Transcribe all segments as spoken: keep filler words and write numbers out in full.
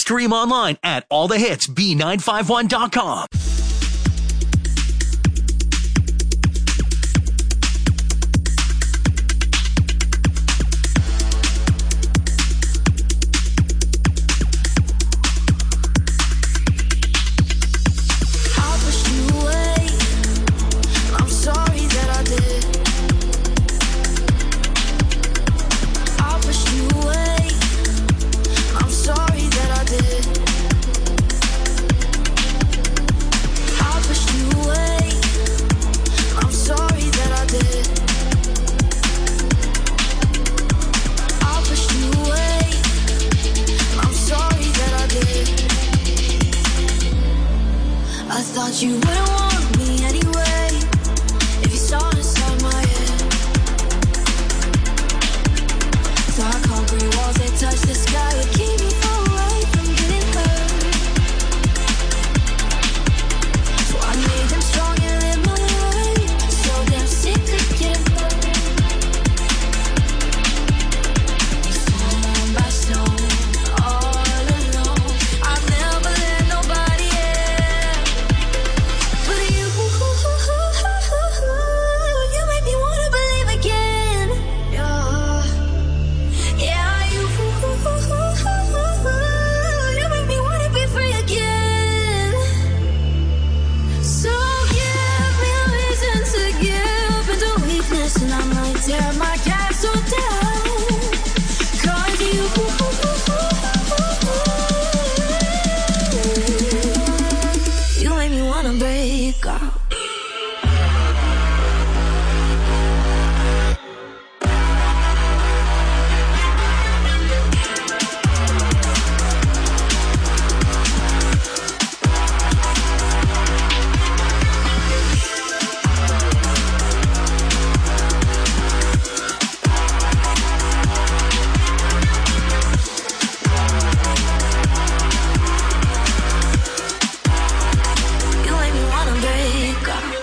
stream online at all the hits b nine five one dot com. You wouldn't want me anyway if you saw inside my head. Dark concrete walls that touch the sky would keep me away from getting hurt. So I made them strong and live my life. So damn sick of getting hurt. Stone by stone, all alone. I've never let nobody in. But you, you make me wanna believe again. Yeah, yeah, you, you make me wanna be free again. So give me a reason to give into weakness, and I might tear my castle down. 'Cause you, you make me wanna break out. You make me wanna break out.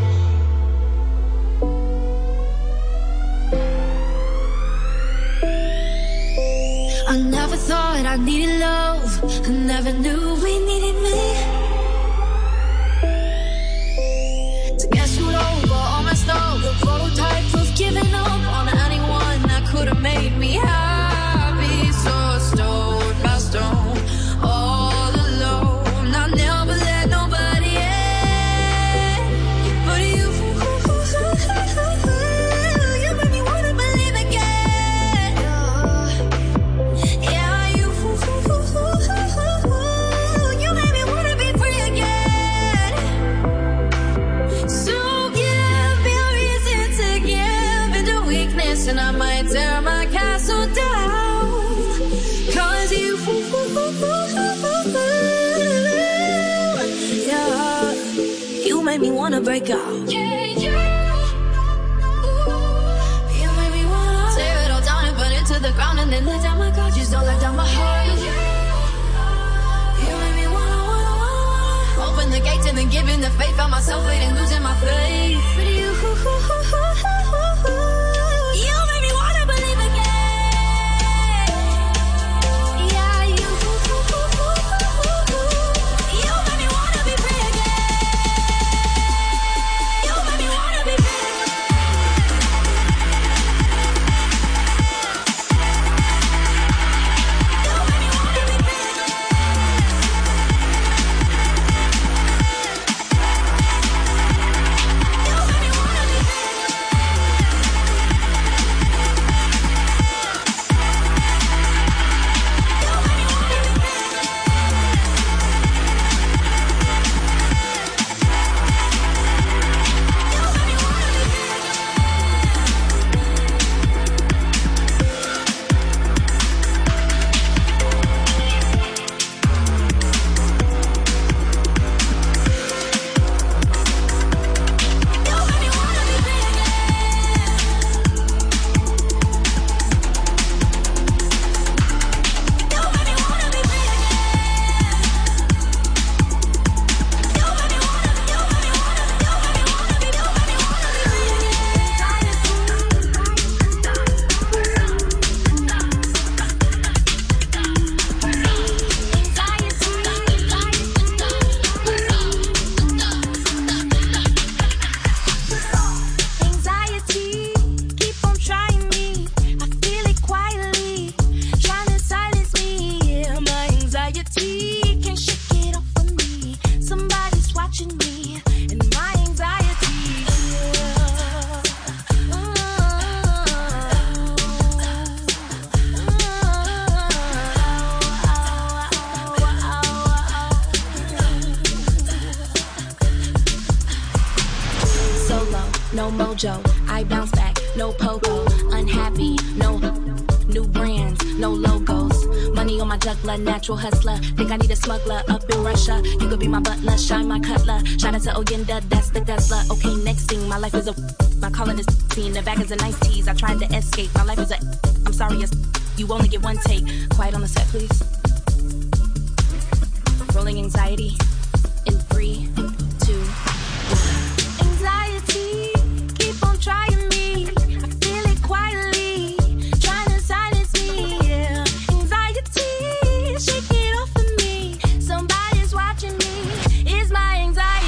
I never thought I needed love. I never knew we needed me. To get screwed over, all messed up. The prototype of giving up on anyone that could have made me happy. So stone by stone, all alone. I never let nobody in. But you, you made me wanna believe again. Yeah, you, you made me wanna be free again. So give me a reason to give into weakness, and I might tear my castle down. 'Cause you, yeah, you made me wanna break out. Yeah, you, you made me wanna tear it all down and burn it to the ground, and then let down my guard. Just don't let down my heart. You made me wanna, wanna, wanna open the gates and then give in the faith. Found myself waiting, losing my faith. But you, you made me wanna believe again. Yeah, you, you made me wanna be free again. You made me wanna be free again. You made me wanna be free again. You made me wanna be free again. no mojo. I bounce back, no pogo. Unhappy, no new brands, no logos. Money on my juggler, natural hustler. Think I need a smuggler up in Russia. You could be my butler, shine my cutler. Shout out to Oyenda, that's the guzzler. Okay, next thing, my life is a my calling is scene. The back is a nice tease. I tried to escape. My life is a I'm sorry, as you only get one take. Quiet on the set, please. Rolling anxiety in three, two, one. Anxiety, keep on trying me. I feel it quietly, trying to silence me. Yeah. Anxiety, shake it off of me. Somebody's watching me. It's my anxiety.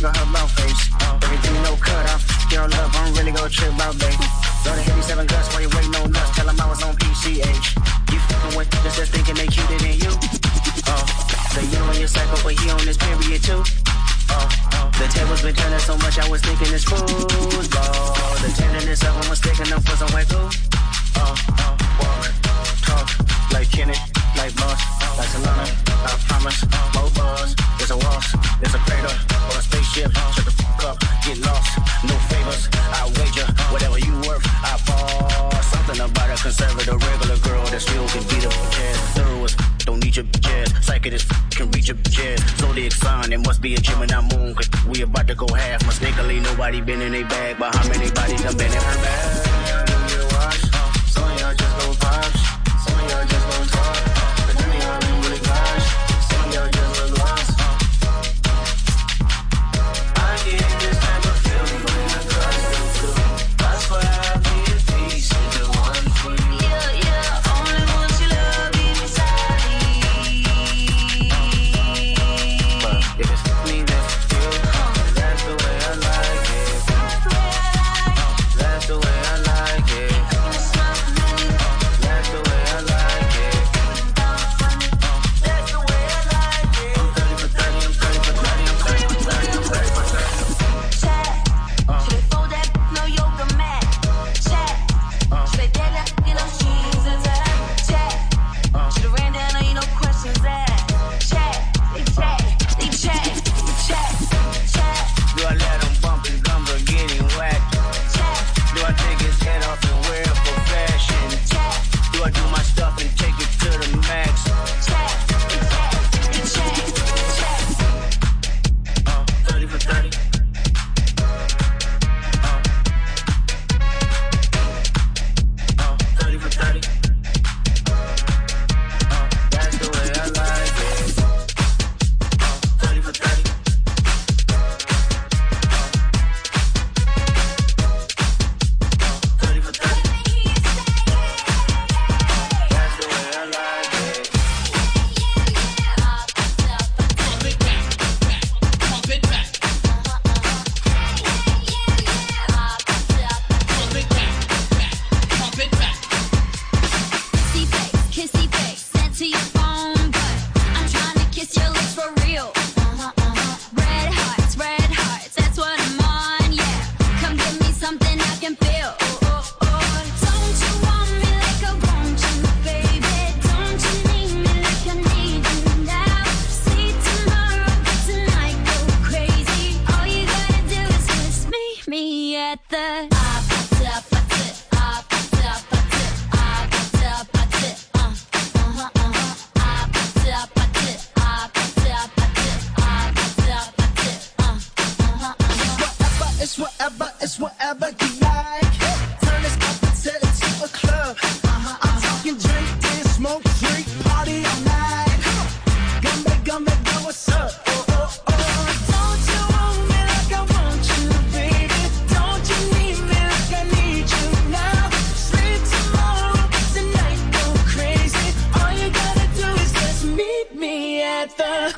got her mouth face. Everything no cut off. Girl love, I don't really go trip about, babe. Love the eighty-seven guts while you waiting on nuts. Tell them I was on P C H. You fucking with just that thinking they cuter than you. Oh, so you on your cycle, but he on his period too. Oh, oh, the tables been turning so much, I was thinking it's football. The tenderness of him was sticking up for some white glue. Oh, oh, walk, talk, like Kenny, like Boss, like Solana. I promise, more buzz. There's a waltz, there's a crater, or a spaceship. Shut the fuck up, get lost, no favors. I wager, whatever you worth, I fall. Something about a conservative regular girl that still can beat up jazz. Thorough, don't need your jazz. Psychic as can reach your jazz. Zodiac sign, it must be a Gemini moon. Cause we about to go half. Mistakenly, nobody been in a bag. But how many bodies done been in her bag? Y'all don't get a watch. Some of y'all just gon' pops. Some of y'all just gon' talk. But none of y'all been really gosh. Some of y'all just look lost. I get this type of feeling when I cross the blue. I swear I'll be a piece of the one for you. Yeah, yeah, only want your love inside me. But if it's me, that's you. That's the way I like it. That's the way I like it. That's the way I like it. That's the way I like it. I'm thirty for thirty, I'm thirty for thirty, I'm thirty for thirty, I'm thirty for thirty. Check. Should they fold that no yoga mat? Check. Should they dare that get those jeans and that? Check. Should have ran down on you, no questions asked. Check. They check. They check. Check. Check. Do I let him bump his gums or get him whacked? Check. Do I take his head off and wear it for fashion? Check. Do I do my stuff and take it to the max? Check. They check. They check. Check. Uh, thirty for thirty. Uh, thirty for thirty. Uh, that's the way I like it. Uh, thirty for thirty. thirty for thirty. That's the way I like it. Kissy face, kissy face, sent to your phone, but I'm trying to kiss your lips for real. Red hearts, red hearts, that's what I'm on, yeah. Come give me something I can feel. Don't you want me like I want you, baby? Don't you need me like I need you now? See tomorrow, but tonight go crazy. All you gotta do is just meet me at the It's whatever, it's whatever you like. Turn this up and set it to a club. I'm talking drink, dance, smoke, drink, party all night. Gumby, gumby, go, what's up? Oh, oh, oh. Don't you want me like I want you, baby? Don't you need me like I need you now? Sleep tomorrow, tonight go crazy. All you gotta do is just meet me at the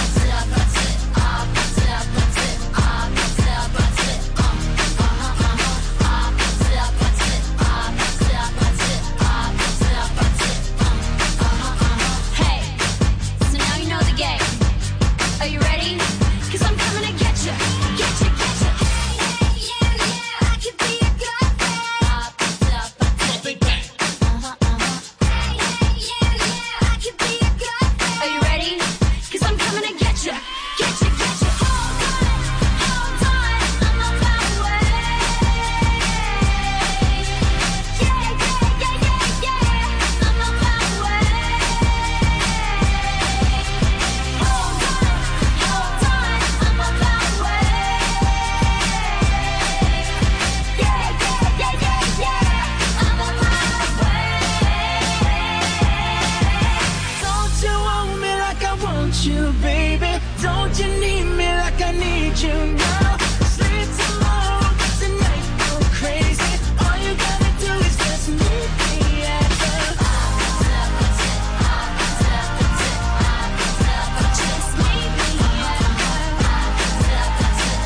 Hey, so now you know the game. Are you ready? Cause I'm coming to get you. Get you, get you. Hey, yeah, yeah, I could be a girlfriend. Pump it back. Hey, yeah, yeah, I could be a girlfriend. Are you ready? Cause I'm coming to get you. Get you, get you. Hold on, hold on, I'm on my way. Yeah, yeah, yeah, yeah, yeah, I'm on my way. Hold on, hold on, I'm on my way. Yeah, yeah, yeah, yeah, yeah, I'm on my way. Don't you want me like I want you, baby? Don't you need me like I need you now? Sleep tomorrow, tonight go crazy. All you gotta do is just meet me at the Just meet me at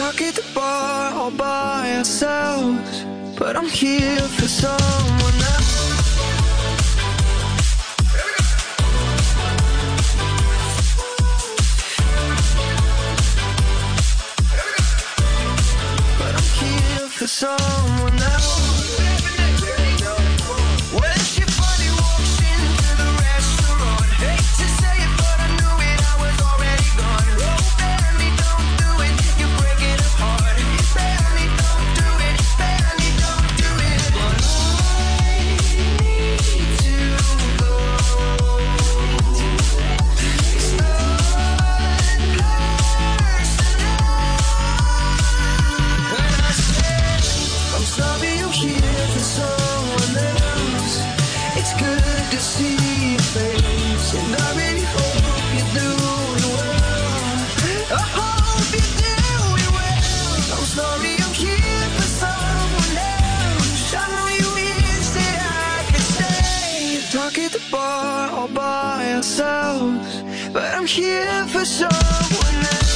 talk at the bar all by ourselves, but I'm here for someone else. But I'm here for someone else. When she finally walks into the restaurant, hate to say it, but I knew it, I was already gone. Oh, barely don't do it, you break it apart. Barely don't do it, barely don't do it. But I need to go. It's not personal. When I said I'm sorry, I'm here for someone else. It's good to see your face, and I really hope you're doing well. I hope you're doing well. I'm sorry, I'm here for someone else. I know you wish that I could stay, talk at the bar all by ourselves, but I'm here for someone else.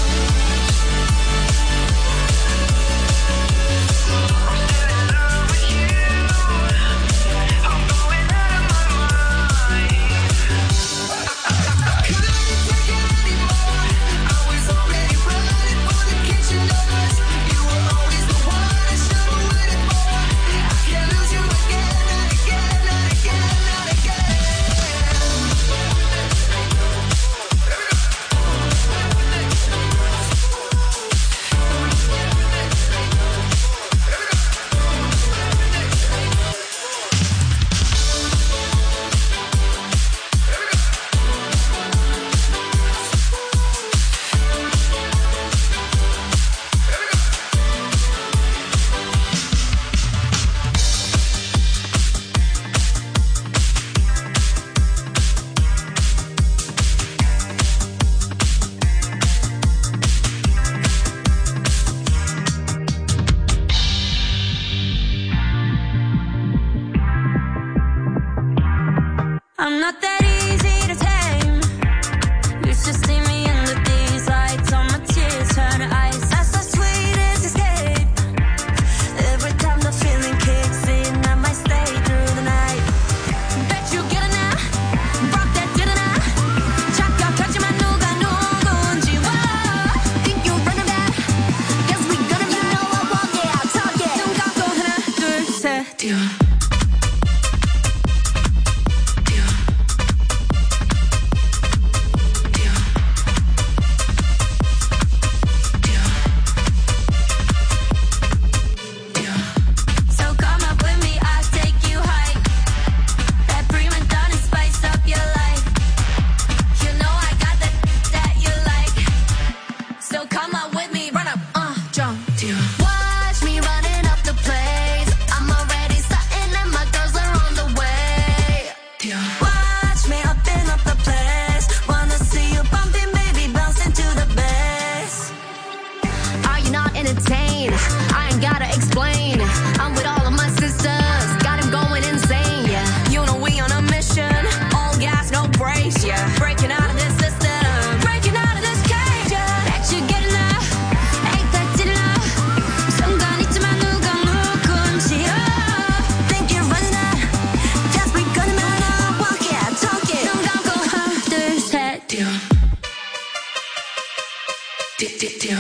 I'm not that easy to tame. Used to see me in the these lights on my tears turn to ice. That's the sweetest escape. Every time the feeling kicks in, I might stay through the night. Bet you get it now. Rock that dinner now. 착각하지만 누가 누군지 와. Think you're running back. Guess we gonna be. You know I walk it, I talk it. 눈 감고 하나 둘 셋. 뛰어. So come up with me, I'll take you high. That prima donna spice up your life. You know I got that that you like. So come up with me, run up, uh, jump. Watch me running up the place. I'm already starting and my girls are on the way. Watch me up and up the place. Wanna see you bumping, baby, bouncing to the bass. Are you not entertained? I ain't gotta explain. I'm with all of my sisters, got him going insane, yeah. You know we on a mission, all gas, no brakes, yeah. Breaking out of this system, breaking out of this cage, yeah. Bet you get enough, ain't that good enough? 순간 있지만 누가 누군지, oh. Think you're running out, guess we gonna make it. Walk it, talk it. 눈 감고 하나 둘 셋. 뛰어. 뛰, 뛰, 뛰어.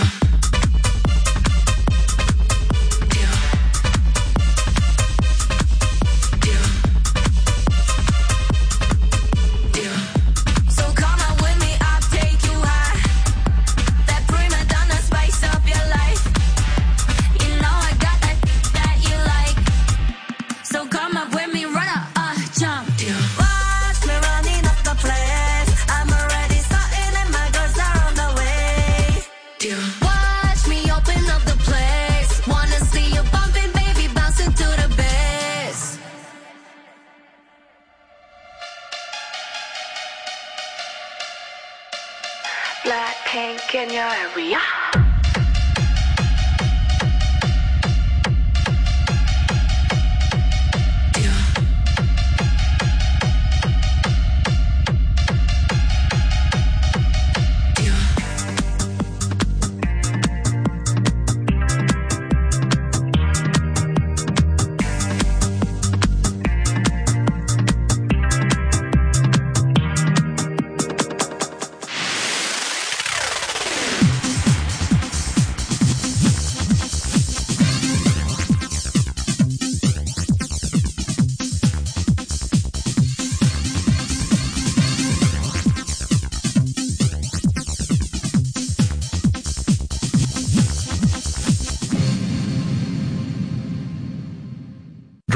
So come on with me, I'll take you high. That prima donna spice up your life. You know I got that that you like. So come up with me, run up, uh, jump. Watch me running up the place. I'm already starting and my girls are on the way. Watch me open up the place. Wanna see you bumping, baby, bouncing to the bass. Blackpink in your area.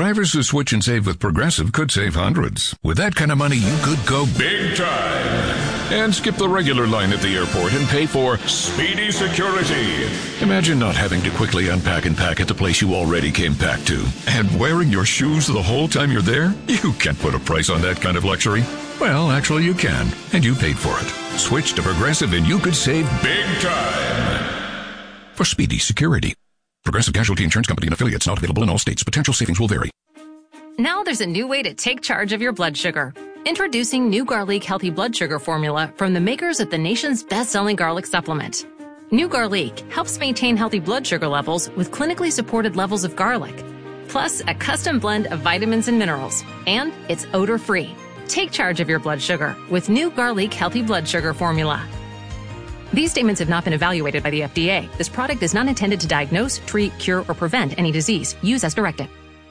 Drivers who switch and save with Progressive could save hundreds. With that kind of money, you could go big time and skip the regular line at the airport and pay for Speedy Security. Imagine not having to quickly unpack and pack at the place you already came packed to. And wearing your shoes the whole time you're there? You can't put a price on that kind of luxury. Well, actually you can, and you paid for it. Switch to Progressive and you could save big time for Speedy Security. Progressive Casualty Insurance Company and affiliates, not available in all states. Potential savings will vary. Now there's a new way to take charge of your blood sugar. Introducing New Garlic Healthy Blood Sugar Formula from the makers of the nation's best-selling garlic supplement. New Garlic helps maintain healthy blood sugar levels with clinically supported levels of garlic, plus a custom blend of vitamins and minerals, and it's odor-free. Take charge of your blood sugar with New Garlic Healthy Blood Sugar Formula. These statements have not been evaluated by the F D A. This product is not intended to diagnose, treat, cure, or prevent any disease. Use as directed.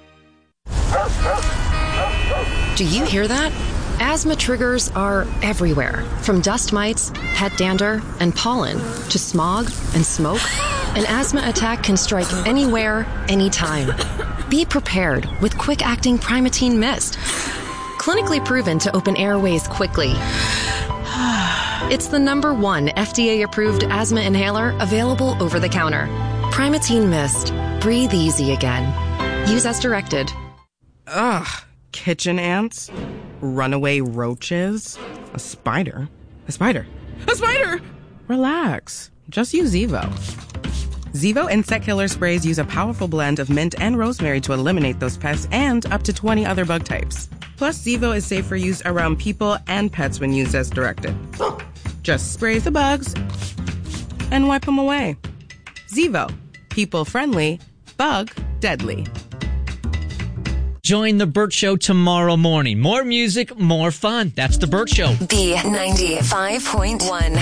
Do you hear that? Asthma triggers are everywhere, from dust mites, pet dander, and pollen, to smog and smoke. An asthma attack can strike anywhere, anytime. Be prepared with quick-acting Primatene Mist. Clinically proven to open airways quickly. It's the number one F D A-approved asthma inhaler available over the counter. Primatene Mist. Breathe easy again. Use as directed. Ugh. Kitchen ants, runaway roaches, a spider, a spider, a spider! Relax. Just use Zevo. Zevo insect killer sprays use a powerful blend of mint and rosemary to eliminate those pests and up to twenty other bug types. Plus, Zevo is safe for use around people and pets when used as directed. Just spray the bugs and wipe them away. Zevo. People friendly, bug deadly. Join The Burt Show tomorrow morning. More music, more fun. That's The Burt Show. B ninety-five point one.